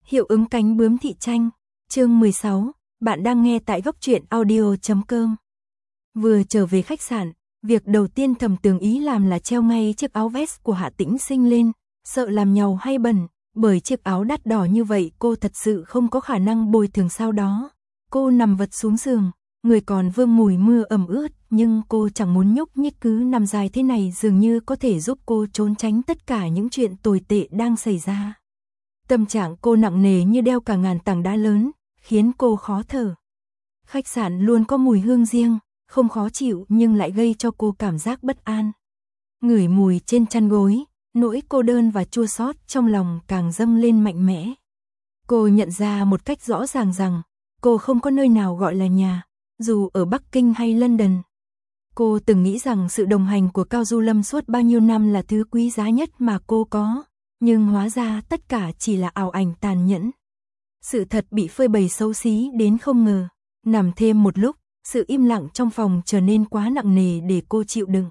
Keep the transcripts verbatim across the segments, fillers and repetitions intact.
Hiệu ứng cánh bướm thị tranh, chương mười sáu, bạn đang nghe tại góc truyện audio chấm com. Vừa trở về khách sạn, việc đầu tiên Thẩm Tường Ý làm là treo ngay chiếc áo vest của Hạ Tĩnh Sinh lên, sợ làm nhàu hay bẩn, bởi chiếc áo đắt đỏ như vậy cô thật sự không có khả năng bồi thường sau đó. Cô nằm vật xuống giường, người còn vương mùi mưa ẩm ướt, nhưng cô chẳng muốn nhúc nhích, cứ nằm dài thế này dường như có thể giúp cô trốn tránh tất cả những chuyện tồi tệ đang xảy ra. Tâm trạng cô nặng nề như đeo cả ngàn tảng đá lớn, khiến cô khó thở. Khách sạn luôn có mùi hương riêng, không khó chịu nhưng lại gây cho cô cảm giác bất an. Ngửi mùi trên chăn gối, nỗi cô đơn và chua xót trong lòng càng dâng lên mạnh mẽ. Cô nhận ra một cách rõ ràng rằng, cô không có nơi nào gọi là nhà, dù ở Bắc Kinh hay London. Cô từng nghĩ rằng sự đồng hành của Cao Du Lâm suốt bao nhiêu năm là thứ quý giá nhất mà cô có, nhưng hóa ra tất cả chỉ là ảo ảnh tàn nhẫn. Sự thật bị phơi bày xấu xí đến không ngờ. Nằm thêm một lúc, sự im lặng trong phòng trở nên quá nặng nề để cô chịu đựng.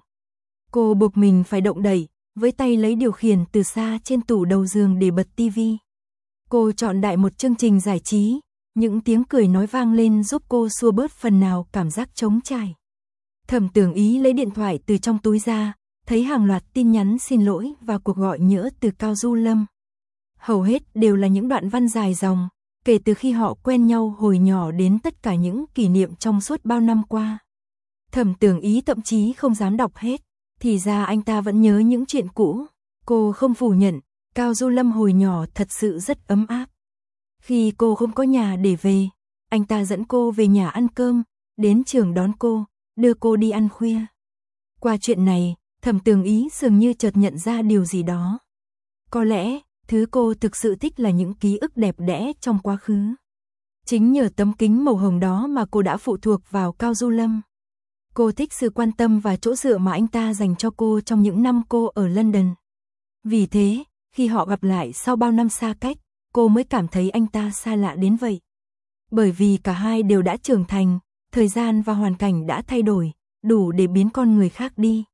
Cô buộc mình phải động đậy, với tay lấy điều khiển từ xa trên tủ đầu giường để bật tivi. Cô chọn đại một chương trình giải trí, những tiếng cười nói vang lên giúp cô xua bớt phần nào cảm giác trống trải. Thẩm Tường Ý lấy điện thoại từ trong túi ra, thấy hàng loạt tin nhắn xin lỗi và cuộc gọi nhỡ từ Cao Du Lâm. Hầu hết đều là những đoạn văn dài dòng, kể từ khi họ quen nhau hồi nhỏ đến tất cả những kỷ niệm trong suốt bao năm qua. Thẩm Tường Ý thậm chí không dám đọc hết, thì ra anh ta vẫn nhớ những chuyện cũ. Cô không phủ nhận, Cao Du Lâm hồi nhỏ thật sự rất ấm áp. Khi cô không có nhà để về, anh ta dẫn cô về nhà ăn cơm, đến trường đón cô, đưa cô đi ăn khuya. Qua chuyện này, Thẩm Tường Ý dường như chợt nhận ra điều gì đó. Có lẽ, thứ cô thực sự thích là những ký ức đẹp đẽ trong quá khứ. Chính nhờ tấm kính màu hồng đó mà cô đã phụ thuộc vào Cao Du Lâm. Cô thích sự quan tâm và chỗ dựa mà anh ta dành cho cô trong những năm cô ở London. Vì thế, khi họ gặp lại sau bao năm xa cách, cô mới cảm thấy anh ta xa lạ đến vậy. Bởi vì cả hai đều đã trưởng thành, thời gian và hoàn cảnh đã thay đổi, đủ để biến con người khác đi.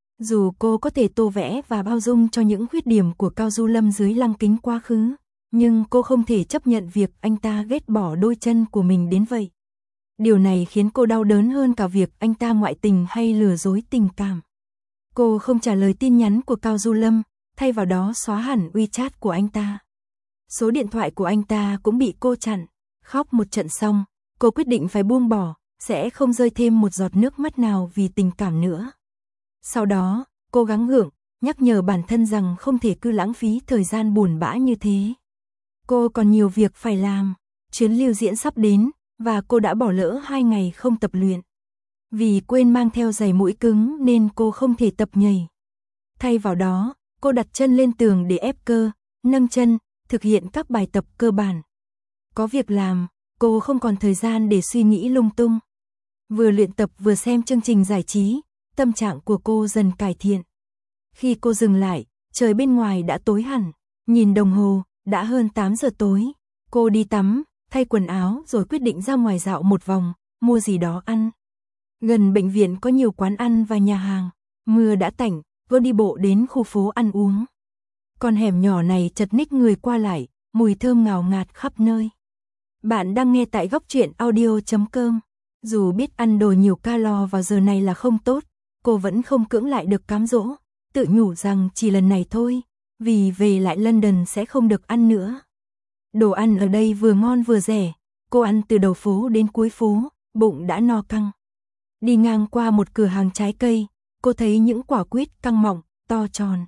Dù cô có thể tô vẽ và bao dung cho những khuyết điểm của Cao Du Lâm dưới lăng kính quá khứ, nhưng cô không thể chấp nhận việc anh ta ghét bỏ đôi chân của mình đến vậy. Điều này khiến cô đau đớn hơn cả việc anh ta ngoại tình hay lừa dối tình cảm. Cô không trả lời tin nhắn của Cao Du Lâm, thay vào đó xóa hẳn WeChat của anh ta. Số điện thoại của anh ta cũng bị cô chặn. Khóc một trận xong, cô quyết định phải buông bỏ, sẽ không rơi thêm một giọt nước mắt nào vì tình cảm nữa. Sau đó, cô gắng gượng, nhắc nhở bản thân rằng không thể cứ lãng phí thời gian buồn bã như thế. Cô còn nhiều việc phải làm, chuyến lưu diễn sắp đến, và cô đã bỏ lỡ hai ngày không tập luyện. Vì quên mang theo giày mũi cứng nên cô không thể tập nhảy. Thay vào đó, cô đặt chân lên tường để ép cơ, nâng chân, thực hiện các bài tập cơ bản. Có việc làm, cô không còn thời gian để suy nghĩ lung tung. Vừa luyện tập vừa xem chương trình giải trí, tâm trạng của cô dần cải thiện. Khi cô dừng lại, trời bên ngoài đã tối hẳn, nhìn đồng hồ, đã hơn tám giờ tối. Cô đi tắm, thay quần áo rồi quyết định ra ngoài dạo một vòng, mua gì đó ăn. Gần bệnh viện có nhiều quán ăn và nhà hàng, mưa đã tạnh, cô đi bộ đến khu phố ăn uống. Con hẻm nhỏ này chật ních người qua lại, mùi thơm ngào ngạt khắp nơi. Bạn đang nghe tại góc truyện audio chấm com. Dù biết ăn đồ nhiều calo vào giờ này là không tốt, cô vẫn không cưỡng lại được cám dỗ, tự nhủ rằng chỉ lần này thôi, vì về lại London sẽ không được ăn nữa. Đồ ăn ở đây vừa ngon vừa rẻ, cô ăn từ đầu phố đến cuối phố, bụng đã no căng. Đi ngang qua một cửa hàng trái cây, cô thấy những quả quýt căng mọng, to tròn.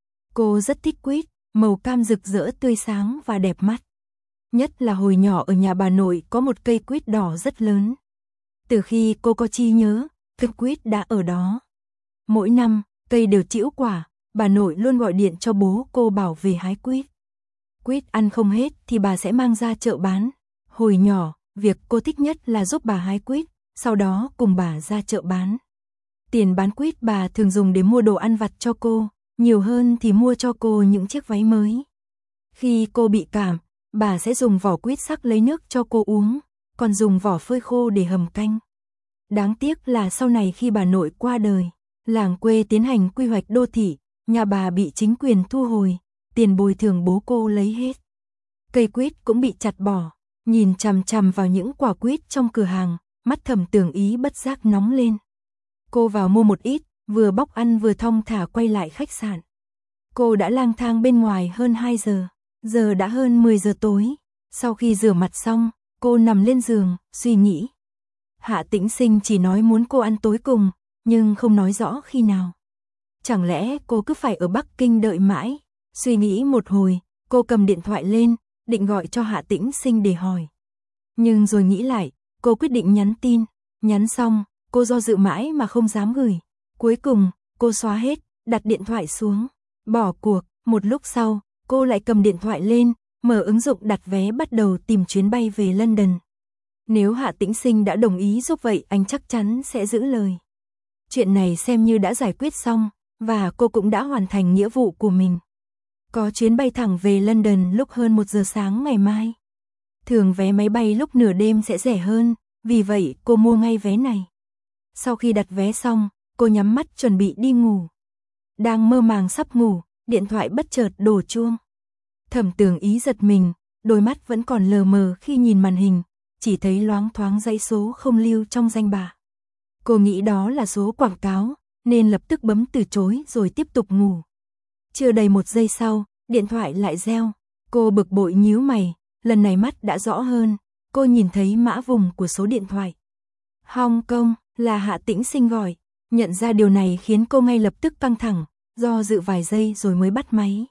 Cô rất thích quýt, màu cam rực rỡ tươi sáng và đẹp mắt. Nhất là hồi nhỏ ở nhà bà nội có một cây quýt đỏ rất lớn. Từ khi cô có trí nhớ, cây quýt đã ở đó. Mỗi năm, cây đều trĩu quả, bà nội luôn gọi điện cho bố cô bảo về hái quýt. Quýt ăn không hết thì bà sẽ mang ra chợ bán. Hồi nhỏ, việc cô thích nhất là giúp bà hái quýt, sau đó cùng bà ra chợ bán. Tiền bán quýt bà thường dùng để mua đồ ăn vặt cho cô, nhiều hơn thì mua cho cô những chiếc váy mới. Khi cô bị cảm, bà sẽ dùng vỏ quýt sắc lấy nước cho cô uống, còn dùng vỏ phơi khô để hầm canh. Đáng tiếc là sau này khi bà nội qua đời, làng quê tiến hành quy hoạch đô thị, nhà bà bị chính quyền thu hồi, tiền bồi thường bố cô lấy hết. Cây quýt cũng bị chặt bỏ, nhìn chằm chằm vào những quả quýt trong cửa hàng, mắt Thẩm Tường Ý bất giác nóng lên. Cô vào mua một ít, vừa bóc ăn vừa thong thả quay lại khách sạn. Cô đã lang thang bên ngoài hơn hai giờ, giờ đã hơn mười giờ tối. Sau khi rửa mặt xong, cô nằm lên giường, suy nghĩ. Hạ Tĩnh Sinh chỉ nói muốn cô ăn tối cùng, nhưng không nói rõ khi nào. Chẳng lẽ cô cứ phải ở Bắc Kinh đợi mãi? Suy nghĩ một hồi, cô cầm điện thoại lên, định gọi cho Hạ Tĩnh Sinh để hỏi. Nhưng rồi nghĩ lại, cô quyết định nhắn tin. Nhắn xong, cô do dự mãi mà không dám gửi. Cuối cùng, cô xóa hết, đặt điện thoại xuống, bỏ cuộc. Một lúc sau, cô lại cầm điện thoại lên, mở ứng dụng đặt vé bắt đầu tìm chuyến bay về London. Nếu Hạ Tĩnh Sinh đã đồng ý giúp vậy anh chắc chắn sẽ giữ lời. Chuyện này xem như đã giải quyết xong, và cô cũng đã hoàn thành nghĩa vụ của mình. Có chuyến bay thẳng về London lúc hơn một giờ sáng ngày mai. Thường vé máy bay lúc nửa đêm sẽ rẻ hơn, vì vậy cô mua ngay vé này. Sau khi đặt vé xong, cô nhắm mắt chuẩn bị đi ngủ. Đang mơ màng sắp ngủ, điện thoại bất chợt đổ chuông. Thẩm Tường Ý giật mình, đôi mắt vẫn còn lờ mờ khi nhìn màn hình, chỉ thấy loáng thoáng dãy số không lưu trong danh bạ. Cô nghĩ đó là số quảng cáo, nên lập tức bấm từ chối rồi tiếp tục ngủ. Chưa đầy một giây sau, điện thoại lại reo. Cô bực bội nhíu mày, lần này mắt đã rõ hơn, cô nhìn thấy mã vùng của số điện thoại. Hong Kong, là Hạ Tĩnh Sinh gọi. Nhận ra điều này khiến cô ngay lập tức căng thẳng, do dự vài giây rồi mới bắt máy.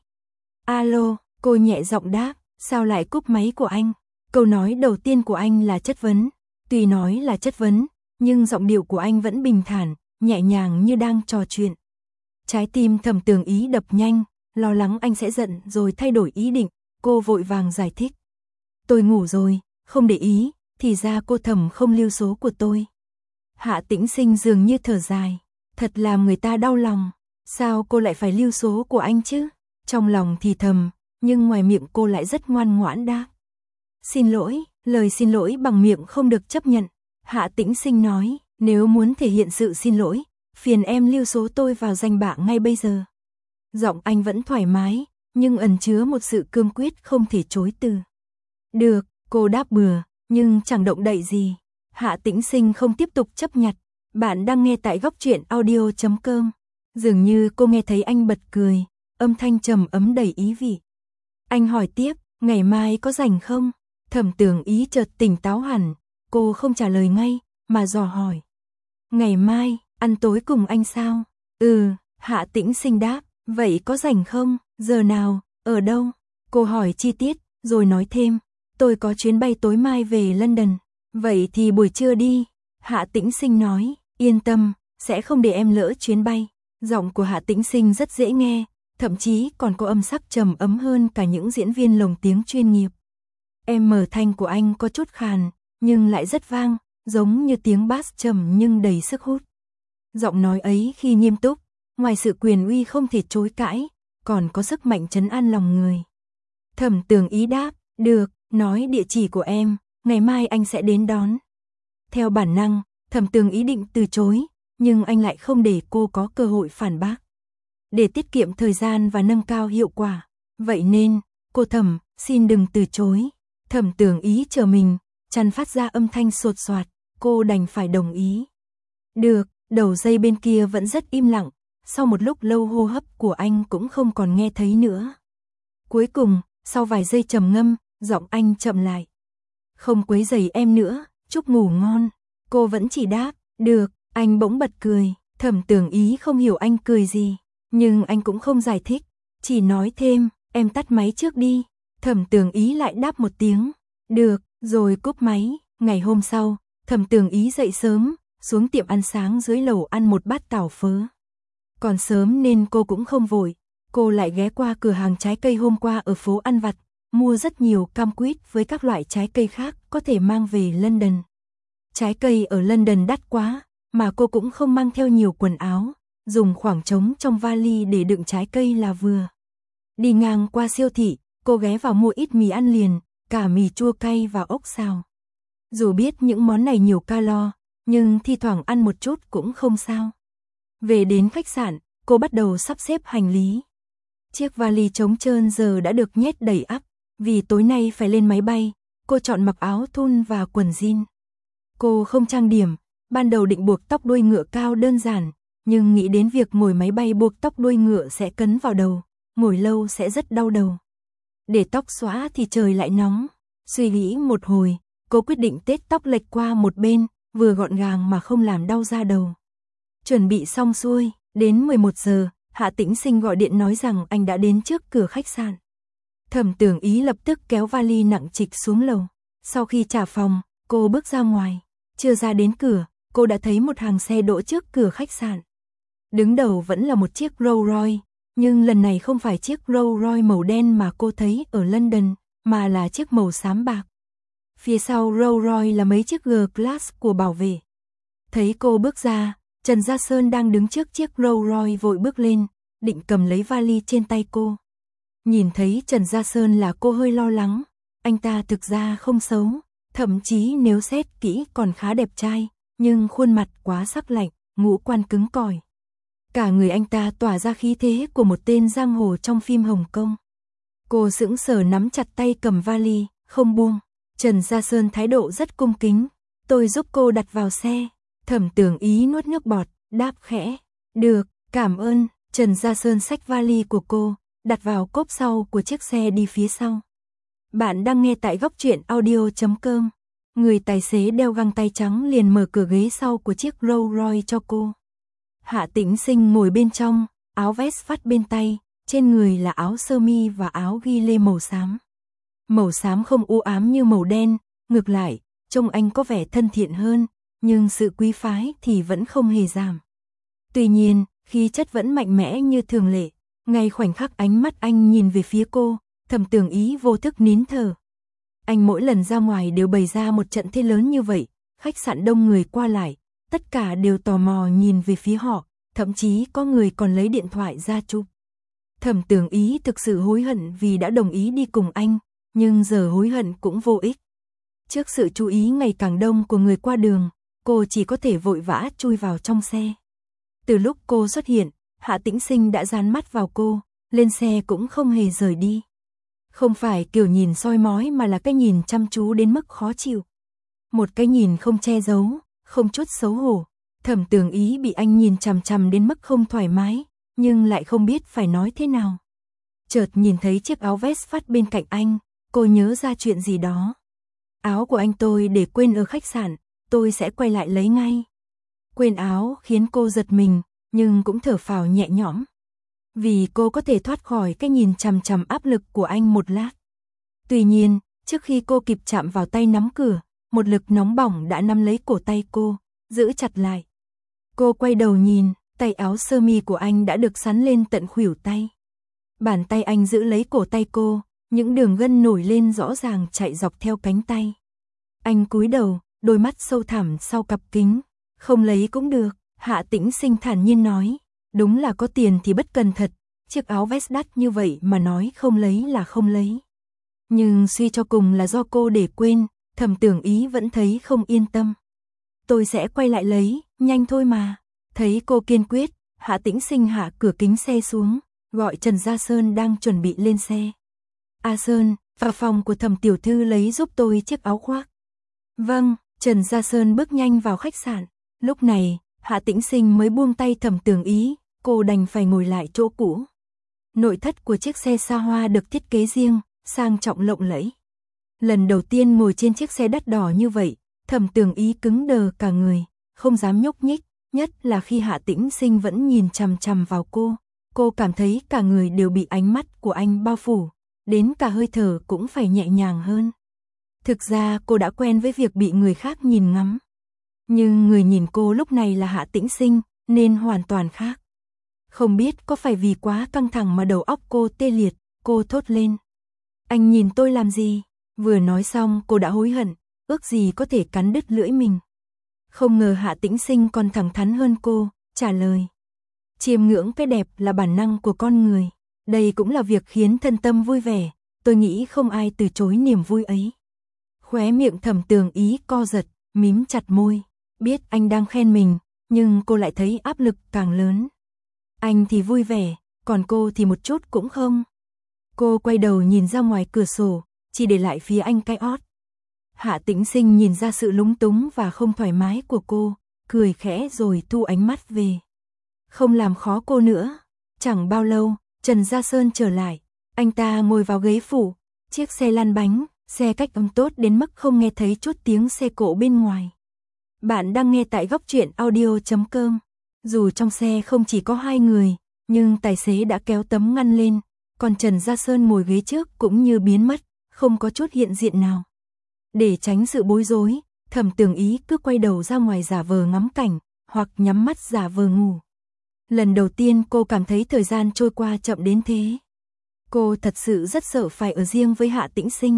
Alo, cô nhẹ giọng đáp, sao lại cúp máy của anh? Câu nói đầu tiên của anh là chất vấn. Tuy nói là chất vấn, nhưng giọng điệu của anh vẫn bình thản, nhẹ nhàng như đang trò chuyện. Trái tim Thẩm Tường Ý đập nhanh, lo lắng anh sẽ giận rồi thay đổi ý định, cô vội vàng giải thích. Tôi ngủ rồi, không để ý, thì ra cô Thẩm không lưu số của tôi. Hạ Tĩnh Sinh dường như thở dài, thật làm người ta đau lòng, sao cô lại phải lưu số của anh chứ? Trong lòng thì thầm, nhưng ngoài miệng cô lại rất ngoan ngoãn đáp. Xin lỗi, lời xin lỗi bằng miệng không được chấp nhận. Hạ Tĩnh Sinh nói, nếu muốn thể hiện sự xin lỗi, phiền em lưu số tôi vào danh bạ ngay bây giờ. Giọng anh vẫn thoải mái, nhưng ẩn chứa một sự cương quyết không thể chối từ. Được, cô đáp bừa, nhưng chẳng động đậy gì. Hạ Tĩnh Sinh không tiếp tục chấp nhặt. Bạn đang nghe tại góc truyện audio chấm com. Dường như cô nghe thấy anh bật cười, âm thanh trầm ấm đầy ý vị. Anh hỏi tiếp, ngày mai có rảnh không? Thẩm Tường Ý chợt tỉnh táo hẳn, cô không trả lời ngay, mà dò hỏi. Ngày mai, ăn tối cùng anh sao? Ừ, Hạ Tĩnh Sinh đáp, vậy có rảnh không? Giờ nào, ở đâu? Cô hỏi chi tiết, rồi nói thêm, tôi có chuyến bay tối mai về London. Vậy thì buổi trưa đi. Hạ Tĩnh Sinh nói, yên tâm, sẽ không để em lỡ chuyến bay. Giọng của Hạ Tĩnh Sinh rất dễ nghe, thậm chí còn có âm sắc trầm ấm hơn cả những diễn viên lồng tiếng chuyên nghiệp. Em mở thanh của anh có chút khàn, nhưng lại rất vang, giống như tiếng bass trầm nhưng đầy sức hút. Giọng nói ấy khi nghiêm túc, ngoài sự quyền uy không thể chối cãi, còn có sức mạnh trấn an lòng người. Thẩm Tường Ý đáp, được, nói địa chỉ của em, ngày mai anh sẽ đến đón. Theo bản năng, Thẩm Tường Ý định từ chối, nhưng anh lại không để cô có cơ hội phản bác. Để tiết kiệm thời gian và nâng cao hiệu quả, vậy nên, cô Thẩm, xin đừng từ chối. Thẩm Tường Ý chờ mình, chăn phát ra âm thanh sột soạt, cô đành phải đồng ý. Được, đầu dây bên kia vẫn rất im lặng, sau một lúc lâu hô hấp của anh cũng không còn nghe thấy nữa. Cuối cùng, sau vài giây trầm ngâm, giọng anh chậm lại. Không quấy rầy em nữa, chúc ngủ ngon. Cô vẫn chỉ đáp, được, anh bỗng bật cười, Thẩm Tường Ý không hiểu anh cười gì, nhưng anh cũng không giải thích, chỉ nói thêm, em tắt máy trước đi. Thẩm Tường Ý lại đáp một tiếng, được, rồi cúp máy. Ngày hôm sau, Thẩm Tường Ý dậy sớm, xuống tiệm ăn sáng dưới lầu ăn một bát tảo phớ. Còn sớm nên cô cũng không vội, cô lại ghé qua cửa hàng trái cây hôm qua ở phố ăn vặt, mua rất nhiều cam quýt với các loại trái cây khác có thể mang về London. Trái cây ở London đắt quá, mà cô cũng không mang theo nhiều quần áo, dùng khoảng trống trong vali để đựng trái cây là vừa. Đi ngang qua siêu thị, cô ghé vào mua ít mì ăn liền, cả mì chua cay và ốc xào. Dù biết những món này nhiều calo, nhưng thi thoảng ăn một chút cũng không sao. Về đến khách sạn, cô bắt đầu sắp xếp hành lý. Chiếc vali trống trơn giờ đã được nhét đầy ắp, Vì tối nay phải lên máy bay, cô chọn mặc áo thun và quần jean. Cô không trang điểm, ban đầu định buộc tóc đuôi ngựa cao đơn giản, nhưng nghĩ đến việc ngồi máy bay buộc tóc đuôi ngựa sẽ cấn vào đầu, ngồi lâu sẽ rất đau đầu. Để tóc xõa thì trời lại nóng. Suy nghĩ một hồi, cô quyết định tết tóc lệch qua một bên, vừa gọn gàng mà không làm đau da đầu. Chuẩn bị xong xuôi, đến mười một giờ, Hạ Tĩnh Sinh gọi điện nói rằng anh đã đến trước cửa khách sạn. Thẩm Tưởng Ý lập tức kéo vali nặng trịch xuống lầu. Sau khi trả phòng, cô bước ra ngoài. Chưa ra đến cửa, cô đã thấy một hàng xe đỗ trước cửa khách sạn. Đứng đầu vẫn là một chiếc Rolls Royce, nhưng lần này không phải chiếc Rolls Royce màu đen mà cô thấy ở London, mà là chiếc màu xám bạc. Phía sau Rolls Royce là mấy chiếc G-Class của bảo vệ. Thấy cô bước ra, Trần Gia Sơn đang đứng trước chiếc Rolls Royce vội bước lên, định cầm lấy vali trên tay cô. Nhìn thấy Trần Gia Sơn là cô hơi lo lắng, anh ta thực ra không xấu, thậm chí nếu xét kỹ còn khá đẹp trai, nhưng khuôn mặt quá sắc lạnh, ngũ quan cứng cỏi. Cả người anh ta tỏa ra khí thế của một tên giang hồ trong phim Hồng Kông. Cô sững sờ nắm chặt tay cầm vali, không buông. Trần Gia Sơn thái độ rất cung kính, tôi giúp cô đặt vào xe. Thẩm Tưởng Ý nuốt nước bọt, đáp khẽ, được, cảm ơn. Trần Gia Sơn xách vali của cô, đặt vào cốp sau của chiếc xe đi phía sau. Bạn đang nghe tại góc truyện audio chấm com. Người tài xế đeo găng tay trắng liền mở cửa ghế sau của chiếc Rolls Royce cho cô. Hạ Tĩnh Sinh ngồi bên trong, áo vest vắt bên tay, trên người là áo sơ mi và áo ghi lê màu xám. Màu xám không u ám như màu đen, ngược lại, trông anh có vẻ thân thiện hơn, nhưng sự quý phái thì vẫn không hề giảm. Tuy nhiên, khí chất vẫn mạnh mẽ như thường lệ, ngay khoảnh khắc ánh mắt anh nhìn về phía cô, Thẩm Tưởng Ý vô thức nín thở. Anh mỗi lần ra ngoài đều bày ra một trận thế lớn như vậy, khách sạn đông người qua lại, tất cả đều tò mò nhìn về phía họ, thậm chí có người còn lấy điện thoại ra chụp. Thẩm Tưởng Ý thực sự hối hận vì đã đồng ý đi cùng anh, nhưng giờ hối hận cũng vô ích. Trước sự chú ý ngày càng đông của người qua đường, cô chỉ có thể vội vã chui vào trong xe. Từ lúc cô xuất hiện, Hạ Tĩnh Sinh đã dán mắt vào cô, lên xe cũng không hề rời đi. Không phải kiểu nhìn soi mói mà là cái nhìn chăm chú đến mức khó chịu. Một cái nhìn không che giấu, không chút xấu hổ. Thẩm Tưởng Ý bị anh nhìn chằm chằm đến mức không thoải mái, nhưng lại không biết phải nói thế nào. Chợt nhìn thấy chiếc áo vest vắt bên cạnh anh, cô nhớ ra chuyện gì đó. Áo của anh tôi để quên ở khách sạn, tôi sẽ quay lại lấy ngay. Quên áo khiến cô giật mình, nhưng cũng thở phào nhẹ nhõm. Vì cô có thể thoát khỏi cái nhìn chằm chằm áp lực của anh một lát. Tuy nhiên, trước khi cô kịp chạm vào tay nắm cửa, một lực nóng bỏng đã nắm lấy cổ tay cô, giữ chặt lại. Cô quay đầu nhìn, tay áo sơ mi của anh đã được xắn lên tận khuỷu tay. Bàn tay anh giữ lấy cổ tay cô, những đường gân nổi lên rõ ràng chạy dọc theo cánh tay. Anh cúi đầu, đôi mắt sâu thẳm sau cặp kính. Không lấy cũng được, Hạ Tĩnh Sinh thản nhiên nói. Đúng là có tiền thì bất cần thật, chiếc áo vest đắt như vậy mà nói không lấy là không lấy. Nhưng suy cho cùng là do cô để quên, Thẩm Tưởng Ý vẫn thấy không yên tâm. Tôi sẽ quay lại lấy, nhanh thôi mà. Thấy cô kiên quyết, Hạ Tĩnh Sinh hạ cửa kính xe xuống, gọi Trần Gia Sơn đang chuẩn bị lên xe. A Sơn, vào phòng của Thẩm tiểu thư lấy giúp tôi chiếc áo khoác. Vâng, Trần Gia Sơn bước nhanh vào khách sạn. Lúc này, Hạ Tĩnh Sinh mới buông tay Thẩm Tưởng Ý, cô đành phải ngồi lại chỗ cũ. Nội thất của chiếc xe xa hoa được thiết kế riêng, sang trọng lộng lẫy. Lần đầu tiên ngồi trên chiếc xe đắt đỏ như vậy, Thẩm Tưởng Ý cứng đờ cả người, không dám nhúc nhích, nhất là khi Hạ Tĩnh Sinh vẫn nhìn chằm chằm vào cô. Cô cảm thấy cả người đều bị ánh mắt của anh bao phủ, đến cả hơi thở cũng phải nhẹ nhàng hơn. Thực ra cô đã quen với việc bị người khác nhìn ngắm. Nhưng người nhìn cô lúc này là Hạ Tĩnh Sinh, nên hoàn toàn khác. Không biết có phải vì quá căng thẳng mà đầu óc cô tê liệt, cô thốt lên. Anh nhìn tôi làm gì? Vừa nói xong cô đã hối hận, ước gì có thể cắn đứt lưỡi mình. Không ngờ Hạ Tĩnh Sinh còn thẳng thắn hơn cô, trả lời. Chiêm ngưỡng cái đẹp là bản năng của con người. Đây cũng là việc khiến thân tâm vui vẻ, tôi nghĩ không ai từ chối niềm vui ấy. Khóe miệng Thẩm Tưởng Ý co giật, mím chặt môi. Biết anh đang khen mình, nhưng cô lại thấy áp lực càng lớn. Anh thì vui vẻ, còn cô thì một chút cũng không. Cô quay đầu nhìn ra ngoài cửa sổ, chỉ để lại phía anh cái ót. Hạ Tĩnh Sinh nhìn ra sự lúng túng và không thoải mái của cô, cười khẽ rồi thu ánh mắt về. Không làm khó cô nữa. Chẳng bao lâu, Trần Gia Sơn trở lại. Anh ta ngồi vào ghế phụ, chiếc xe lăn bánh, xe cách âm tốt đến mức không nghe thấy chút tiếng xe cộ bên ngoài. Bạn đang nghe tại góc truyện audio chấm com. Dù trong xe không chỉ có hai người, nhưng tài xế đã kéo tấm ngăn lên, còn Trần Gia Sơn ngồi ghế trước cũng như biến mất, không có chút hiện diện nào. Để tránh sự bối rối, Thẩm Tường Ý cứ quay đầu ra ngoài giả vờ ngắm cảnh, hoặc nhắm mắt giả vờ ngủ. Lần đầu tiên cô cảm thấy thời gian trôi qua chậm đến thế. Cô thật sự rất sợ phải ở riêng với Hạ Tĩnh Sinh.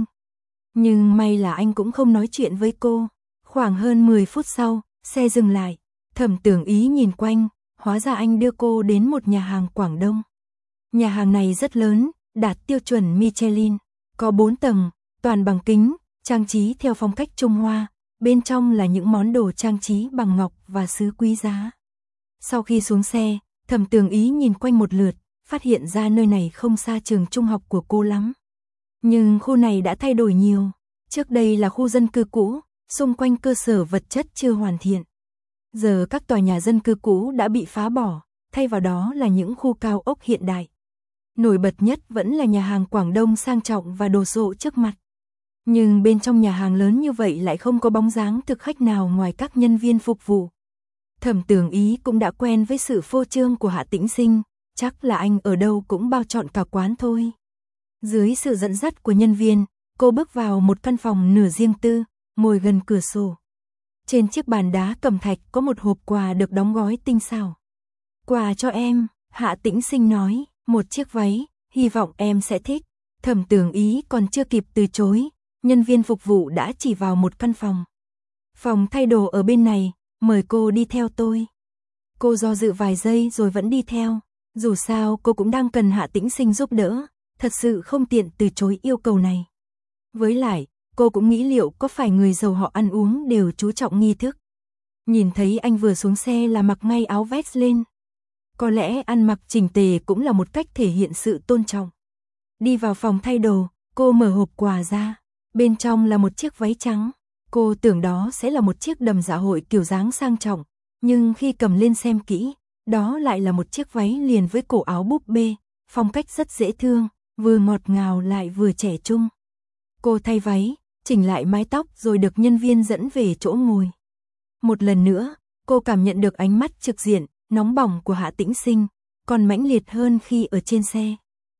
Nhưng may là anh cũng không nói chuyện với cô. Khoảng hơn mười phút sau, xe dừng lại. Thẩm Tường Ý nhìn quanh, hóa ra anh đưa cô đến một nhà hàng Quảng Đông. Nhà hàng này rất lớn, đạt tiêu chuẩn Michelin, có bốn tầng, toàn bằng kính, trang trí theo phong cách Trung Hoa, bên trong là những món đồ trang trí bằng ngọc và sứ quý giá. Sau khi xuống xe, Thẩm Tường Ý nhìn quanh một lượt, phát hiện ra nơi này không xa trường trung học của cô lắm. Nhưng khu này đã thay đổi nhiều, trước đây là khu dân cư cũ, xung quanh cơ sở vật chất chưa hoàn thiện. Giờ các tòa nhà dân cư cũ đã bị phá bỏ, thay vào đó là những khu cao ốc hiện đại. Nổi bật nhất vẫn là nhà hàng Quảng Đông sang trọng và đồ sộ trước mặt. Nhưng bên trong nhà hàng lớn như vậy lại không có bóng dáng thực khách nào ngoài các nhân viên phục vụ. Thẩm Tường Ý cũng đã quen với sự phô trương của Hạ Tĩnh Sinh, chắc là anh ở đâu cũng bao trọn cả quán thôi. Dưới sự dẫn dắt của nhân viên, cô bước vào một căn phòng nửa riêng tư, ngồi gần cửa sổ. Trên chiếc bàn đá cẩm thạch có một hộp quà được đóng gói tinh xảo. Quà cho em, Hạ Tĩnh Sinh nói, một chiếc váy, hy vọng em sẽ thích. Thẩm Tường Ý còn chưa kịp từ chối, nhân viên phục vụ đã chỉ vào một căn phòng. Phòng thay đồ ở bên này, mời cô đi theo tôi. Cô do dự vài giây rồi vẫn đi theo, dù sao cô cũng đang cần Hạ Tĩnh Sinh giúp đỡ, thật sự không tiện từ chối yêu cầu này. Với lại, cô cũng nghĩ liệu có phải người giàu họ ăn uống đều chú trọng nghi thức. Nhìn thấy anh vừa xuống xe là mặc ngay áo vest lên. Có lẽ ăn mặc chỉnh tề cũng là một cách thể hiện sự tôn trọng. Đi vào phòng thay đồ, cô mở hộp quà ra. Bên trong là một chiếc váy trắng. Cô tưởng đó sẽ là một chiếc đầm dạ hội kiểu dáng sang trọng. Nhưng khi cầm lên xem kỹ, đó lại là một chiếc váy liền với cổ áo búp bê. Phong cách rất dễ thương, vừa ngọt ngào lại vừa trẻ trung. Cô thay váy, chỉnh lại mái tóc rồi được nhân viên dẫn về chỗ ngồi. Một lần nữa, cô cảm nhận được ánh mắt trực diện, nóng bỏng của Hạ Tĩnh Sinh, còn mãnh liệt hơn khi ở trên xe.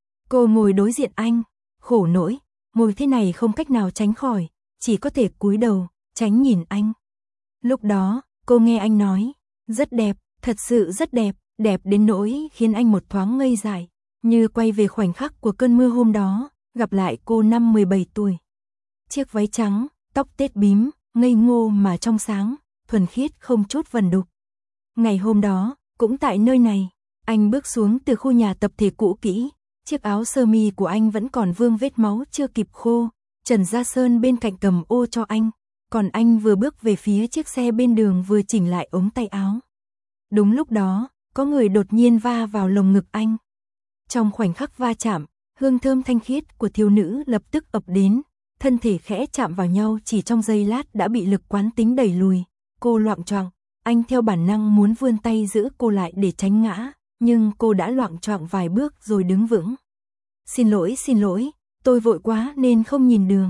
Cô ngồi đối diện anh, khổ nỗi, ngồi thế này không cách nào tránh khỏi, chỉ có thể cúi đầu, tránh nhìn anh. Lúc đó, cô nghe anh nói, rất đẹp, thật sự rất đẹp, đẹp đến nỗi khiến anh một thoáng ngây dại, như quay về khoảnh khắc của cơn mưa hôm đó, gặp lại cô năm mười bảy tuổi. Chiếc váy trắng, tóc tết bím, ngây ngô mà trong sáng, thuần khiết không chút vần đục. Ngày hôm đó, cũng tại nơi này, anh bước xuống từ khu nhà tập thể cũ kỹ, chiếc áo sơ mi của anh vẫn còn vương vết máu chưa kịp khô, Trần Gia Sơn bên cạnh cầm ô cho anh, còn anh vừa bước về phía chiếc xe bên đường vừa chỉnh lại ống tay áo. Đúng lúc đó, có người đột nhiên va vào lồng ngực anh. Trong khoảnh khắc va chạm, hương thơm thanh khiết của thiếu nữ lập tức ập đến, thân thể khẽ chạm vào nhau chỉ trong giây lát đã bị lực quán tính đẩy lùi. Cô loạng choạng, anh theo bản năng muốn vươn tay giữ cô lại để tránh ngã, nhưng cô đã loạng choạng vài bước rồi đứng vững. Xin lỗi, xin lỗi, tôi vội quá nên không nhìn đường.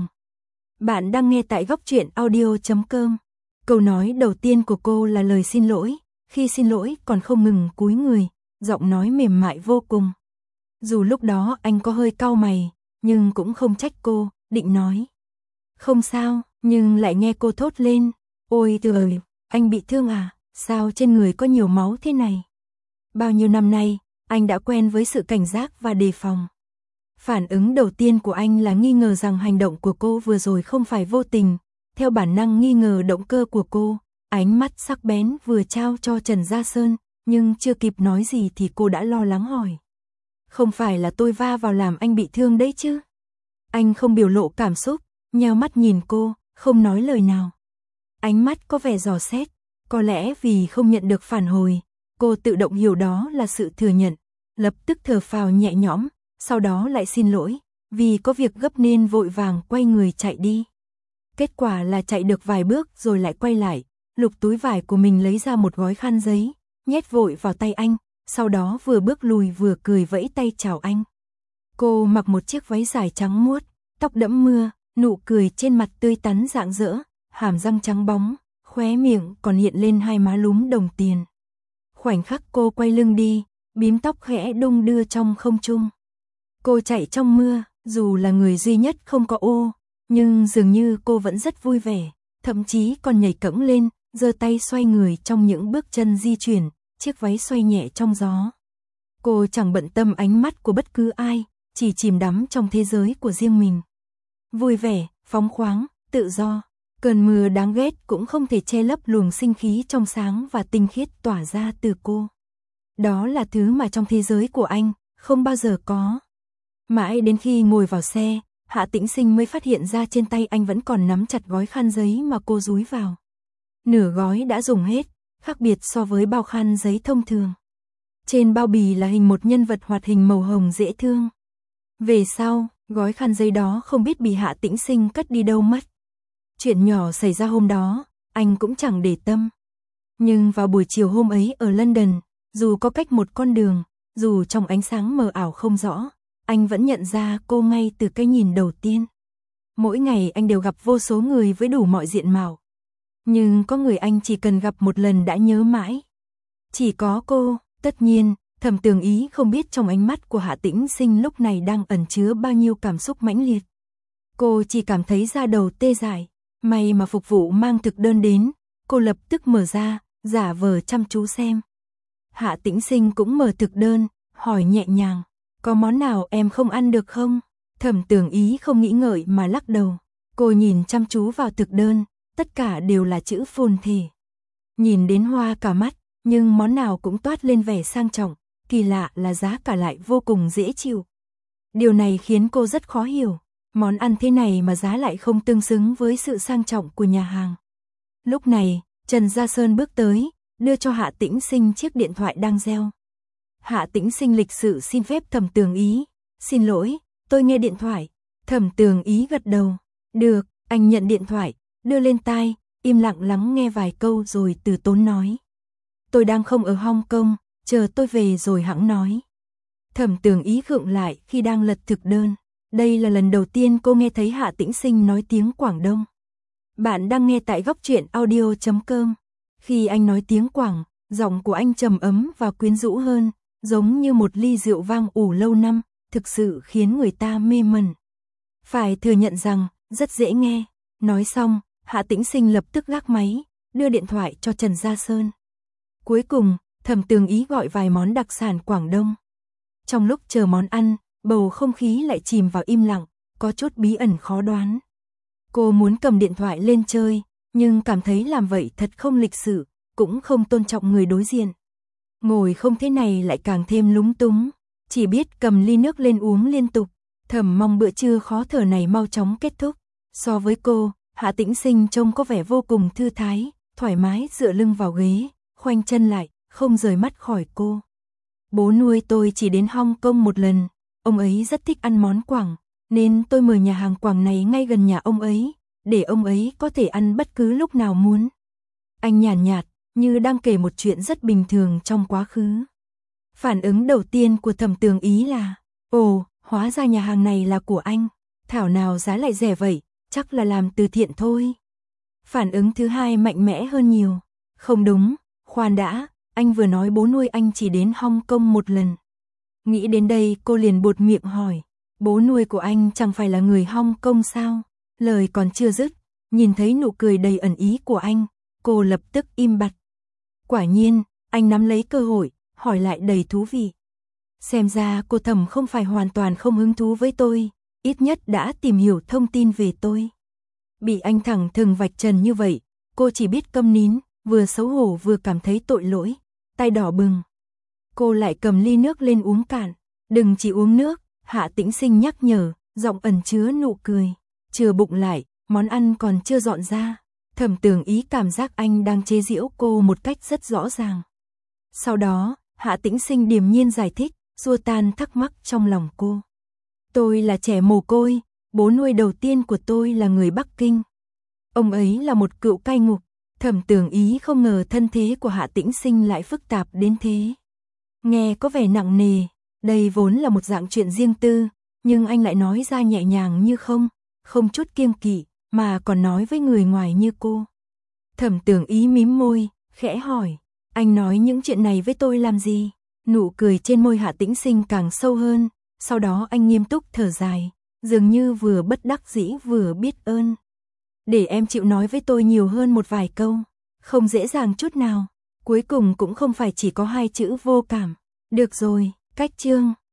Bạn đang nghe tại góc truyện audio chấm com. Câu nói đầu tiên của cô là lời xin lỗi, khi xin lỗi còn không ngừng cúi người, giọng nói mềm mại vô cùng. Dù lúc đó anh có hơi cau mày, nhưng cũng không trách cô, định nói. Không sao, nhưng lại nghe cô thốt lên. Ôi trời, anh bị thương à, sao trên người có nhiều máu thế này? Bao nhiêu năm nay, anh đã quen với sự cảnh giác và đề phòng. Phản ứng đầu tiên của anh là nghi ngờ rằng hành động của cô vừa rồi không phải vô tình, theo bản năng nghi ngờ động cơ của cô, ánh mắt sắc bén vừa trao cho Trần Gia Sơn, nhưng chưa kịp nói gì thì cô đã lo lắng hỏi. Không phải là tôi va vào làm anh bị thương đấy chứ? Anh không biểu lộ cảm xúc, nheo mắt nhìn cô, không nói lời nào. Ánh mắt có vẻ dò xét, có lẽ vì không nhận được phản hồi, cô tự động hiểu đó là sự thừa nhận, lập tức thở phào nhẹ nhõm, sau đó lại xin lỗi, vì có việc gấp nên vội vàng quay người chạy đi. Kết quả là chạy được vài bước rồi lại quay lại, lục túi vải của mình lấy ra một gói khăn giấy, nhét vội vào tay anh, sau đó vừa bước lùi vừa cười vẫy tay chào anh. Cô mặc một chiếc váy dài trắng muốt, tóc đẫm mưa, nụ cười trên mặt tươi tắn rạng rỡ, hàm răng trắng bóng, khóe miệng còn hiện lên hai má lúm đồng tiền. Khoảnh khắc cô quay lưng đi, bím tóc khẽ đung đưa trong không trung. Cô chạy trong mưa, dù là người duy nhất không có ô, nhưng dường như cô vẫn rất vui vẻ, thậm chí còn nhảy cẫng lên, giơ tay xoay người trong những bước chân di chuyển, chiếc váy xoay nhẹ trong gió. Cô chẳng bận tâm ánh mắt của bất cứ ai, chỉ chìm đắm trong thế giới của riêng mình. Vui vẻ, phóng khoáng, tự do, cơn mưa đáng ghét cũng không thể che lấp luồng sinh khí trong sáng và tinh khiết tỏa ra từ cô. Đó là thứ mà trong thế giới của anh không bao giờ có. Mãi đến khi ngồi vào xe, Hạ Tĩnh Sinh mới phát hiện ra trên tay anh vẫn còn nắm chặt gói khăn giấy mà cô dúi vào. Nửa gói đã dùng hết, khác biệt so với bao khăn giấy thông thường. Trên bao bì là hình một nhân vật hoạt hình màu hồng dễ thương. Về sau, gói khăn giấy đó không biết bị Hạ Tĩnh Sinh cất đi đâu mất. Chuyện nhỏ xảy ra hôm đó, anh cũng chẳng để tâm. Nhưng vào buổi chiều hôm ấy ở London, dù có cách một con đường, dù trong ánh sáng mờ ảo không rõ, anh vẫn nhận ra cô ngay từ cái nhìn đầu tiên. Mỗi ngày anh đều gặp vô số người với đủ mọi diện mạo. Nhưng có người anh chỉ cần gặp một lần đã nhớ mãi. Chỉ có cô, tất nhiên, Thẩm Tường Ý không biết trong ánh mắt của Hạ Tĩnh Sinh lúc này đang ẩn chứa bao nhiêu cảm xúc mãnh liệt. Cô chỉ cảm thấy da đầu tê dại, may mà phục vụ mang thực đơn đến, cô lập tức mở ra, giả vờ chăm chú xem. Hạ Tĩnh Sinh cũng mở thực đơn, hỏi nhẹ nhàng, có món nào em không ăn được không? Thẩm Tường Ý không nghĩ ngợi mà lắc đầu, cô nhìn chăm chú vào thực đơn, tất cả đều là chữ phồn thể. Nhìn đến hoa cả mắt, nhưng món nào cũng toát lên vẻ sang trọng, kỳ lạ là giá cả lại vô cùng dễ chịu. Điều này khiến cô rất khó hiểu, món ăn thế này mà giá lại không tương xứng với sự sang trọng của nhà hàng. Lúc này, Trần Gia Sơn bước tới, đưa cho Hạ Tĩnh Sinh chiếc điện thoại đang reo. Hạ Tĩnh Sinh lịch sự xin phép Thẩm Tường Ý, xin lỗi, tôi nghe điện thoại. Thẩm Tường Ý gật đầu, được, anh nhận điện thoại, đưa lên tai, im lặng lắng nghe vài câu rồi từ tốn nói. Tôi đang không ở Hong Kong, chờ tôi về rồi hẵng nói. Thẩm Tường Ý khựng lại khi đang lật thực đơn. Đây là lần đầu tiên cô nghe thấy Hạ Tĩnh Sinh nói tiếng Quảng Đông. Bạn đang nghe tại góc truyện audio chấm com. Khi anh nói tiếng Quảng, giọng của anh trầm ấm và quyến rũ hơn, giống như một ly rượu vang ủ lâu năm, thực sự khiến người ta mê mẩn. Phải thừa nhận rằng, rất dễ nghe. Nói xong, Hạ Tĩnh Sinh lập tức gác máy, đưa điện thoại cho Trần Gia Sơn. Cuối cùng, Thẩm Tường Ý gọi vài món đặc sản Quảng Đông. Trong lúc chờ món ăn, bầu không khí lại chìm vào im lặng, có chút bí ẩn khó đoán. Cô muốn cầm điện thoại lên chơi, nhưng cảm thấy làm vậy thật không lịch sự, cũng không tôn trọng người đối diện. Ngồi không thế này lại càng thêm lúng túng, chỉ biết cầm ly nước lên uống liên tục, thầm mong bữa trưa khó thở này mau chóng kết thúc. So với cô, Hạ Tĩnh Sinh trông có vẻ vô cùng thư thái, thoải mái dựa lưng vào ghế, khoanh chân lại, không rời mắt khỏi cô. Bố nuôi tôi chỉ đến Hong Kong một lần, ông ấy rất thích ăn món Quảng, nên tôi mời nhà hàng Quảng này ngay gần nhà ông ấy, để ông ấy có thể ăn bất cứ lúc nào muốn. Anh nhàn nhạt, như đang kể một chuyện rất bình thường trong quá khứ. Phản ứng đầu tiên của Thẩm Tường Ý là, ồ, hóa ra nhà hàng này là của anh, thảo nào giá lại rẻ vậy, chắc là làm từ thiện thôi. Phản ứng thứ hai mạnh mẽ hơn nhiều, không đúng, khoan đã, anh vừa nói bố nuôi anh chỉ đến Hong Kong một lần. Nghĩ đến đây cô liền buột miệng hỏi, bố nuôi của anh chẳng phải là người Hong Kong sao? Lời còn chưa dứt, nhìn thấy nụ cười đầy ẩn ý của anh, cô lập tức im bặt. Quả nhiên, anh nắm lấy cơ hội, hỏi lại đầy thú vị. Xem ra cô Thẩm không phải hoàn toàn không hứng thú với tôi, ít nhất đã tìm hiểu thông tin về tôi. Bị anh thẳng thừng vạch trần như vậy, cô chỉ biết câm nín, vừa xấu hổ vừa cảm thấy tội lỗi, tay đỏ bừng. Cô lại cầm ly nước lên uống cạn, đừng chỉ uống nước, Hạ Tĩnh Sinh nhắc nhở, giọng ẩn chứa nụ cười. Chừa bụng lại, món ăn còn chưa dọn ra. Thẩm Tường Ý cảm giác anh đang chế giễu cô một cách rất rõ ràng. Sau đó, Hạ Tĩnh Sinh điềm nhiên giải thích, xua tan thắc mắc trong lòng cô. Tôi là trẻ mồ côi, bố nuôi đầu tiên của tôi là người Bắc Kinh. Ông ấy là một cựu cai ngục. Thẩm Tường Ý không ngờ thân thế của Hạ Tĩnh Sinh lại phức tạp đến thế. Nghe có vẻ nặng nề, đây vốn là một dạng chuyện riêng tư, nhưng anh lại nói ra nhẹ nhàng như không, không chút kiêng kỵ, mà còn nói với người ngoài như cô. Thẩm Tường Ý mím môi, khẽ hỏi, anh nói những chuyện này với tôi làm gì? Nụ cười trên môi Hạ Tĩnh Sinh càng sâu hơn, sau đó anh nghiêm túc thở dài, dường như vừa bất đắc dĩ vừa biết ơn. Để em chịu nói với tôi nhiều hơn một vài câu, không dễ dàng chút nào, cuối cùng cũng không phải chỉ có hai chữ vô cảm. Được rồi, cách chương.